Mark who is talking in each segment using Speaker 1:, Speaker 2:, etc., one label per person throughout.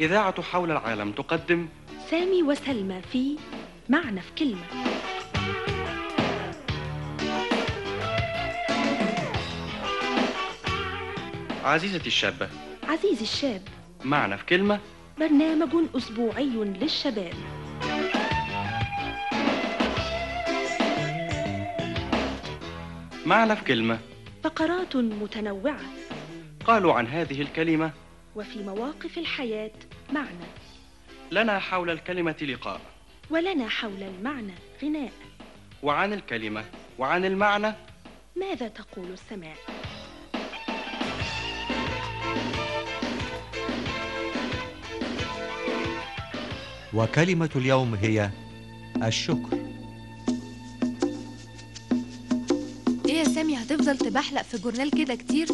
Speaker 1: إذاعة حول العالم تقدم
Speaker 2: سامي وسلمى في معنى في كلمة.
Speaker 1: عزيزتي الشابة،
Speaker 2: عزيزي الشاب،
Speaker 1: معنى في كلمة،
Speaker 2: برنامج أسبوعي للشباب.
Speaker 1: معنى في كلمة،
Speaker 2: فقرات متنوعة،
Speaker 1: قالوا عن هذه الكلمة
Speaker 2: وفي مواقف الحياة معنى،
Speaker 1: لنا حول الكلمة لقاء،
Speaker 2: ولنا حول المعنى غناء،
Speaker 1: وعن الكلمة وعن المعنى
Speaker 2: ماذا تقول السماء؟
Speaker 3: وكلمة اليوم هي الشكر.
Speaker 4: ايه يا سامي، هتفضل تبحلق في جورنال كده كتير؟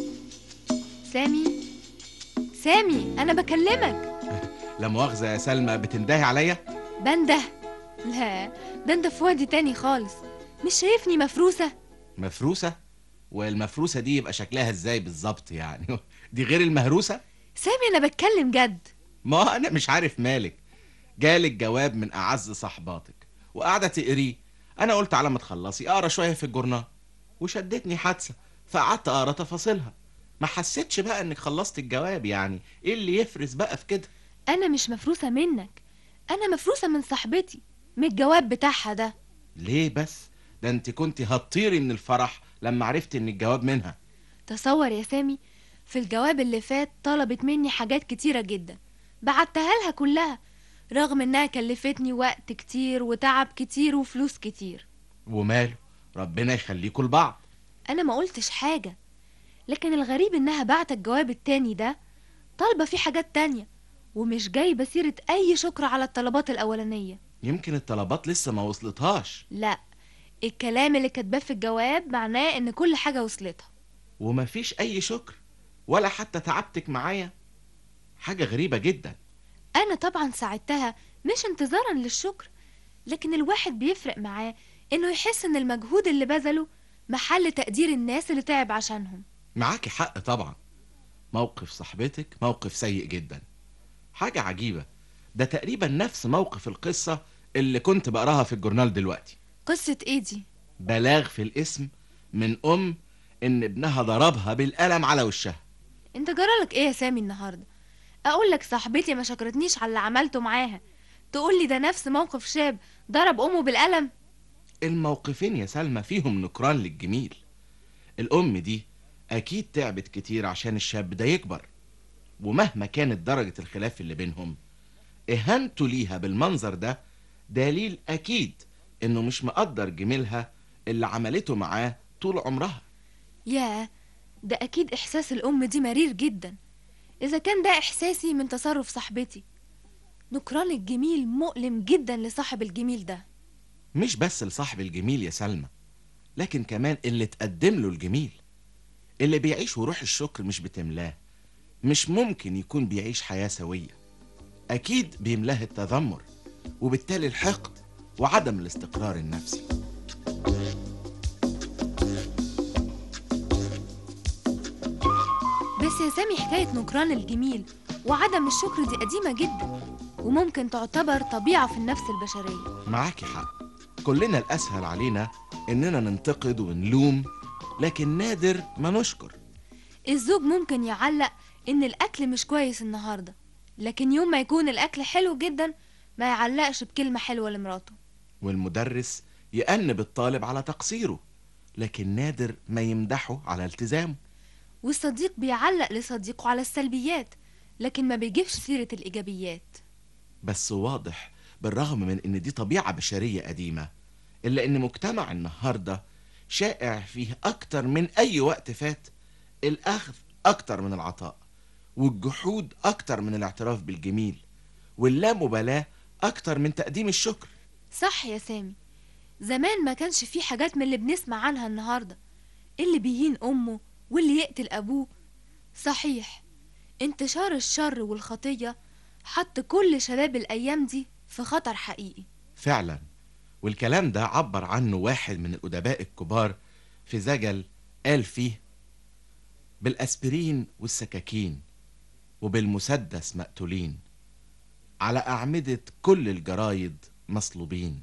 Speaker 4: سامي انا بكلمك.
Speaker 5: لا مؤاخذة يا سلمى، بتندهي عليا؟
Speaker 4: بنده؟ لا، ده انت في وادي تاني خالص. مش شايفني مفروسة؟
Speaker 5: مفروسة؟ والمفروسة دي يبقى شكلها ازاي بالظبط يعني؟ دي غير المهروسة؟
Speaker 4: سامي انا بتكلم جد.
Speaker 5: ما انا مش عارف مالك. جالك جواب من اعز صحباتك وقاعدة تقريه. انا قلت على ما تخلصي اقرا شوية في الجورنال، وشدتني حادثة فقعدت اقرا تفاصيلها. ما حسيتش بقى انك خلصت الجواب، يعني ايه اللي يفرز بقى في كده؟
Speaker 4: انا مش مفروسة منك، انا مفروسة من صاحبتي، من الجواب بتاعها ده.
Speaker 5: ليه بس؟ ده انت كنت هتطيري من الفرح لما عرفت ان الجواب منها.
Speaker 4: تصور يا سامي، في الجواب اللي فات طلبت مني حاجات كتيرة جدا، بعتها لها كلها، رغم انها كلفتني وقت كتير وتعب كتير وفلوس كتير.
Speaker 5: وماله، ربنا يخليكوا لبعض.
Speaker 4: انا ما قلتش حاجة، لكن الغريب انها بعت الجواب التاني ده طالبة فيه حاجات تانية، ومش جايبة سيرة اي شكر على الطلبات الاولانية.
Speaker 5: يمكن الطلبات لسه ما وصلتهاش.
Speaker 4: لا، الكلام اللي كاتباه في الجواب معناه ان كل حاجة وصلتها.
Speaker 5: ومفيش اي شكر ولا حتى تعبتك معايا. حاجة غريبة جدا.
Speaker 4: انا طبعا ساعدتها مش انتظارا للشكر، لكن الواحد بيفرق معاه انه يحس ان المجهود اللي بذله محل تقدير الناس اللي تعب عشانهم.
Speaker 5: معاكي حق طبعا. موقف صاحبتك موقف سيء جدا. حاجة عجيبة، ده تقريبا نفس موقف القصة اللي كنت بقراها في الجورنال دلوقتي.
Speaker 4: قصة ايه دي؟
Speaker 5: بلاغ في الاسم من ان ابنها ضربها بالقلم على وشها.
Speaker 4: انت جرالك ايه يا سامي النهاردة؟ اقول لك صاحبتي ما شكرتنيش على اللي عملته معاها، تقول لي ده نفس موقف شاب ضرب امه بالقلم؟
Speaker 5: الموقفين يا سلمى فيهم نكران للجميل. الام دي اكيد تعبت كتير عشان الشاب ده يكبر، ومهما كانت درجة الخلاف اللي بينهم، اهانته ليها بالمنظر ده دليل اكيد انه مش مقدر جميلها اللي عملته معاه طول عمرها.
Speaker 4: ياه، ده اكيد احساس الام دي مرير جدا، اذا كان ده احساسي من تصرف صاحبتي. نكران الجميل مؤلم جدا لصاحب الجميل ده.
Speaker 5: مش بس لصاحب الجميل يا سلمى، لكن كمان اللي تقدم له الجميل. اللي بيعيش وروح الشكر مش بتملاه مش ممكن يكون بيعيش حياة سوية. أكيد بيملاه التذمر، وبالتالي الحقد وعدم الاستقرار النفسي.
Speaker 4: بس يا سامي، حكاية نكران الجميل وعدم الشكر دي قديمة جدا، وممكن تعتبر طبيعة في النفس البشرية.
Speaker 5: معاكي حق. كلنا الأسهل علينا إننا ننتقد ونلوم، لكن نادر ما نشكر.
Speaker 4: الزوج ممكن يعلق إن الأكل مش كويس النهاردة، لكن يوم ما يكون الأكل حلو جدا ما يعلقش بكلمة حلوة لمراته.
Speaker 5: والمدرس يأنب الطالب على تقصيره، لكن نادر ما يمدحه على التزامه.
Speaker 4: والصديق بيعلق لصديقه على السلبيات، لكن ما بيجيبش سيرة الإيجابيات.
Speaker 5: بس واضح بالرغم من ان دي طبيعة بشرية قديمة، الا ان مجتمع النهاردة شائع فيه اكتر من اي وقت فات الاخذ اكتر من العطاء، والجحود اكتر من الاعتراف بالجميل، واللامبالاة اكتر من تقديم الشكر.
Speaker 4: صح يا سامي، زمان ما كانش فيه حاجات من اللي بنسمع عنها النهاردة، اللي بيهين أمه واللي يقتل أبوه. صحيح، انتشار الشر والخطية حط كل شباب الأيام دي في خطر حقيقي.
Speaker 5: فعلا، والكلام ده عبر عنه واحد من الأدباء الكبار في زجل، قال فيه: بالأسبرين والسكاكين وبالمسدس مقتولين، على أعمدة كل الجرايد مصلوبين،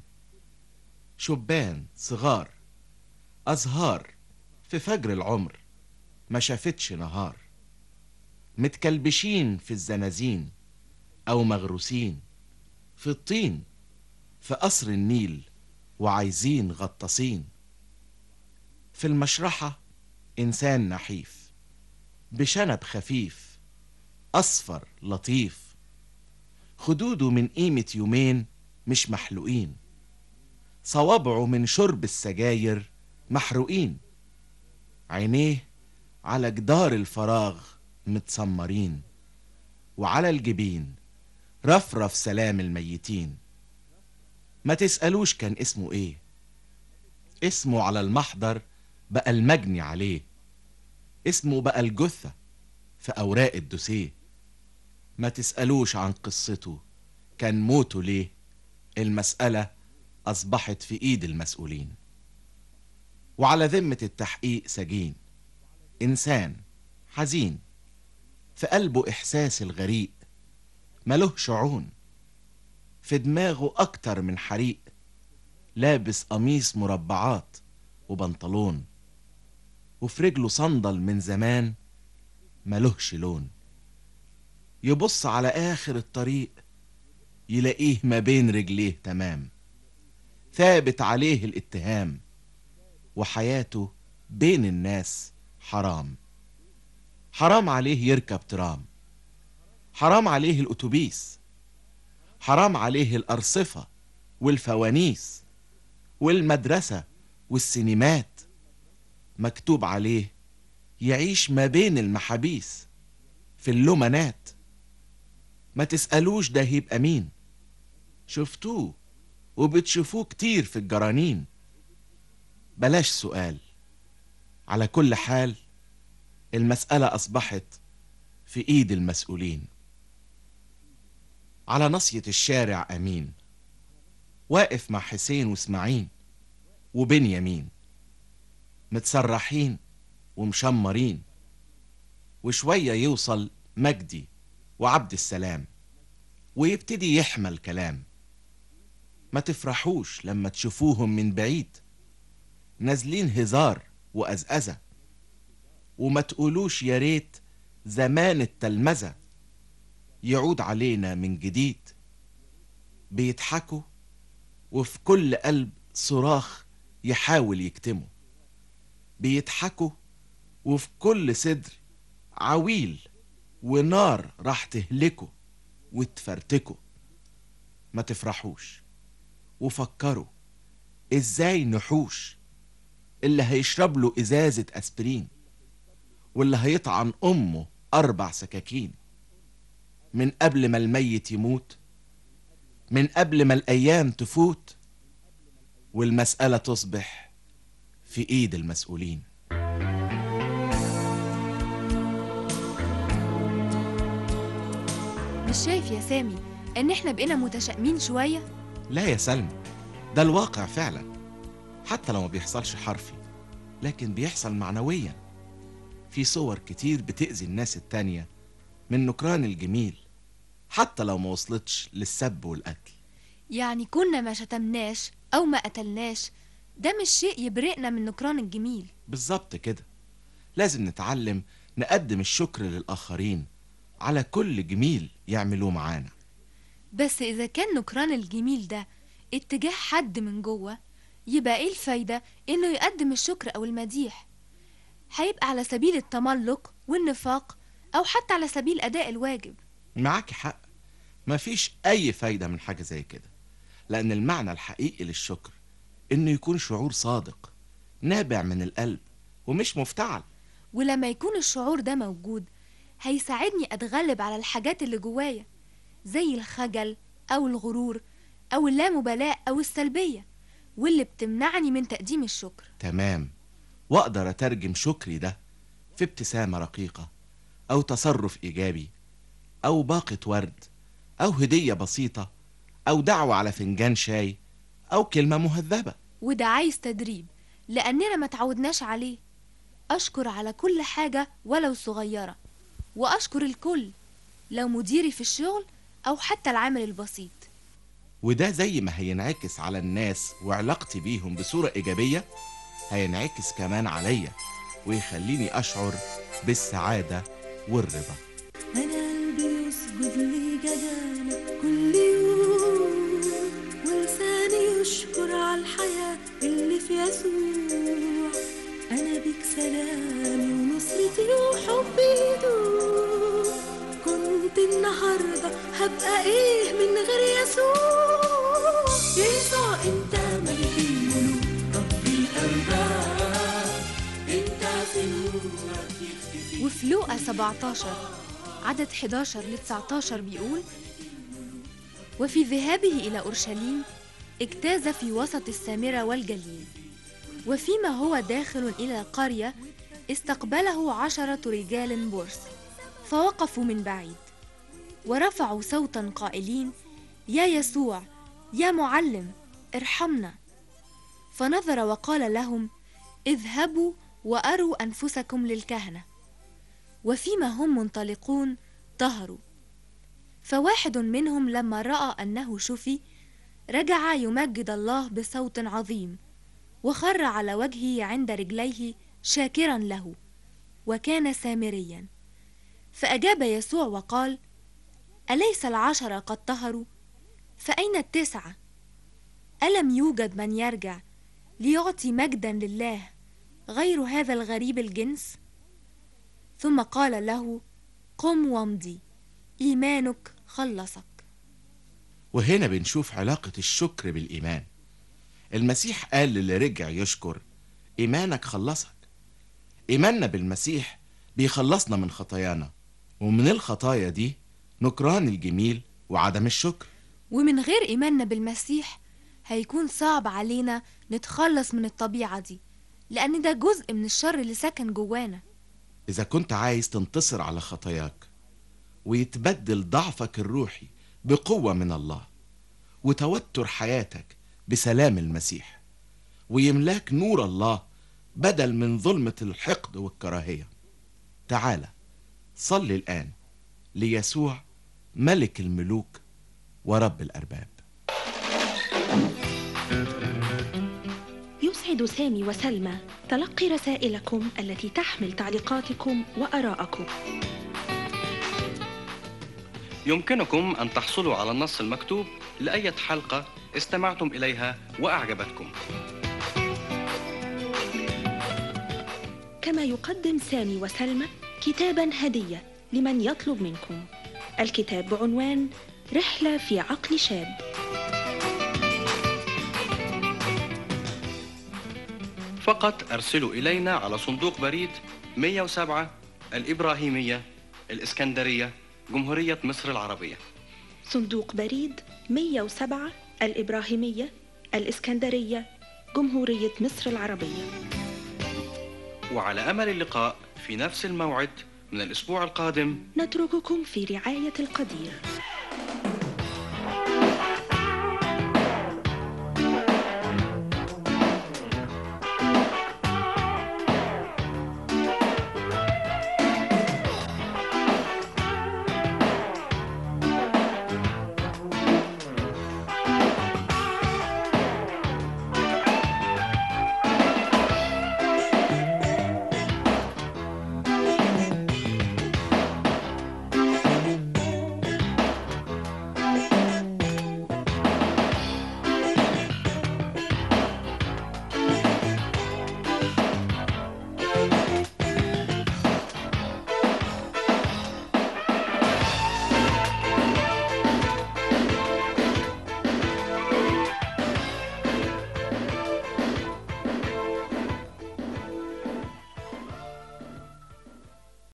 Speaker 5: شبان صغار أزهار في فجر العمر ما شافتش نهار، متكلبشين في الزنازين أو مغروسين في الطين في قصر النيل وعايزين غطاسين. في المشرحة إنسان نحيف بشنب خفيف أصفر لطيف، خدوده من قيمة يومين مش محلوقين، صوابعه من شرب السجاير محروقين، عينيه على جدار الفراغ متسمرين، وعلى الجبين رفرف سلام الميتين. ما تسألوش كان اسمه ايه، اسمه على المحضر بقى المجني عليه، اسمه بقى الجثة في أوراق الدوسيه. ما تسألوش عن قصته كان موته ليه، المسألة أصبحت في إيد المسؤولين. وعلى ذمة التحقيق سجين إنسان حزين في قلبه إحساس الغريق ملهش عون، في دماغه أكتر من حريق، لابس قميص مربعات وبنطلون، وفي رجله صندل من زمان ملهش لون. يبص على آخر الطريق يلاقيه ما بين رجليه تمام، ثابت عليه الاتهام، وحياته بين الناس حرام. حرام عليه يركب ترام، حرام عليه الأتوبيس، حرام عليه الأرصفة والفوانيس والمدرسة والسينمات. مكتوب عليه يعيش ما بين المحابيس في اللمنات. ما تسألوش ده هيبقى مين، شفتوه وبتشوفوه كتير في الجرانين. بلاش سؤال، على كل حال المسألة أصبحت في إيد المسؤولين. على ناصية الشارع أمين واقف مع حسين واسماعيل وبنيامين، متسرحين ومشمرين، وشوية يوصل مجدي وعبد السلام ويبتدي يحمل كلام. ما تفرحوش لما تشوفوهم من بعيد نازلين هزار وأزأزة، وما تقولوش يا ريت زمان التلمذة يعود علينا من جديد. بيضحكوا وفي كل قلب صراخ يحاول يكتمه، بيضحكوا وفي كل صدر عويل ونار راح تهلكه وتفرتكه. ما تفرحوش وفكروا ازاي نحوش اللي هيشرب له ازازة اسبرين، واللي هيطعن امه 4 سكاكين، من قبل ما الميت يموت، من قبل ما الايام تفوت، والمسألة تصبح في ايد المسؤولين.
Speaker 4: مش شايف يا سامي ان احنا بقينا متشائمين شوية؟
Speaker 5: لا يا سلمى، ده الواقع فعلا، حتى لو ما بيحصلش حرفي لكن بيحصل معنويا. في صور كتير بتأذي الناس التانية من نكران الجميل، حتى لو ما وصلتش للسب والقتل.
Speaker 4: يعني كنا ما شتمناش او ما قتلناش، ده مش شيء يبرئنا من نكران الجميل.
Speaker 5: بالظبط كده، لازم نتعلم نقدم الشكر للآخرين على كل جميل يعملوه معانا.
Speaker 4: بس اذا كان نكران الجميل ده اتجاه حد من جوه، يبقى ايه الفايدة انه يقدم الشكر او المديح؟ هيبقى على سبيل التملق والنفاق، او حتى على سبيل اداء الواجب.
Speaker 5: معاك حق، مفيش اي فايدة من حاجة زي كده، لان المعنى الحقيقي للشكر انه يكون شعور صادق نابع من القلب ومش مفتعل.
Speaker 4: ولما يكون الشعور ده موجود هيساعدني اتغلب على الحاجات اللي جوايا، زي الخجل او الغرور او اللامبالاة او السلبية، واللي بتمنعني من تقديم الشكر.
Speaker 5: تمام، واقدر اترجم شكري ده في ابتسامة رقيقة، او تصرف ايجابي، او باقة ورد، او هدية بسيطة، او دعوة على فنجان شاي، او كلمة مهذبة.
Speaker 4: وده عايز تدريب، لاننا ما تعودناش عليه. اشكر على كل حاجة ولو صغيرة، واشكر الكل، لو مديري في الشغل أو حتى العامل البسيط.
Speaker 5: وده زي ما هينعكس على الناس وعلاقتي بيهم بصورة إيجابية، هينعكس كمان عليا ويخليني أشعر بالسعادة والرضا.
Speaker 2: أنا قلبي يسجد لجلالك كل يوم، ولساني يشكر على الحياة اللي في يسوع. أنا بيك سلامي ونصرتي وحبي يدوم، كنت النهاردة هبقى إيه من غير يسوع؟ يسوع أنت ملك الملوك، رب الأرباب، أنت في نورك يختفي.
Speaker 4: وفي لوقا 17 عدد 11 ل 19 بيقول: وفي ذهابه إلى أورشليم اجتاز في وسط السامرة والجليل، وفيما هو داخل إلى القرية استقبله 10 رجال برص، فوقفوا من بعيد ورفعوا صوتا قائلين: يا يسوع، يا معلم، ارحمنا. فنظر وقال لهم: اذهبوا وأروا أنفسكم للكهنة. وفيما هم منطلقون طهروا. فواحد منهم لما رأى أنه شفي رجع يمجد الله بصوت عظيم، وخر على وجهه عند رجليه شاكرا له، وكان سامريا. فأجاب يسوع وقال: أليس 10 قد طهروا؟ فأين 9؟ ألم يوجد من يرجع ليعطي مجدا لله غير هذا الغريب الجنس؟ ثم قال له: قم وامضي، إيمانك خلصك.
Speaker 5: وهنا بنشوف علاقة الشكر بالإيمان. المسيح قال للي رجع يشكر: إيمانك خلصك. إيماننا بالمسيح بيخلصنا من خطايانا، ومن الخطايا دي نكران الجميل وعدم الشكر.
Speaker 4: ومن غير إيماننا بالمسيح هيكون صعب علينا نتخلص من الطبيعة دي، لأن ده جزء من الشر اللي سكن جوانا.
Speaker 5: إذا كنت عايز تنتصر على خطاياك ويتبدل ضعفك الروحي بقوة من الله، وتوتر حياتك بسلام المسيح، ويملاك نور الله بدل من ظلمة الحقد والكراهية، تعالى صلي الآن ليسوع ملك الملوك ورب الأرباب.
Speaker 2: يسعد سامي وسلمى تلقي رسائلكم التي تحمل تعليقاتكم وآراءكم.
Speaker 1: يمكنكم أن تحصلوا على النص المكتوب لأية حلقة استمعتم إليها وأعجبتكم.
Speaker 2: كما يقدم سامي وسلمى كتابا هدية لمن يطلب منكم. الكتاب بعنوان رحلة في عقل شاب.
Speaker 1: فقط أرسلوا إلينا على صندوق بريد 107 الإبراهيمية، الإسكندرية، جمهورية مصر العربية.
Speaker 2: صندوق بريد 107 الإبراهيمية، الإسكندرية، جمهورية مصر العربية.
Speaker 1: وعلى أمل اللقاء في نفس الموعد من الأسبوع القادم.
Speaker 2: نترككم في رعاية القدير.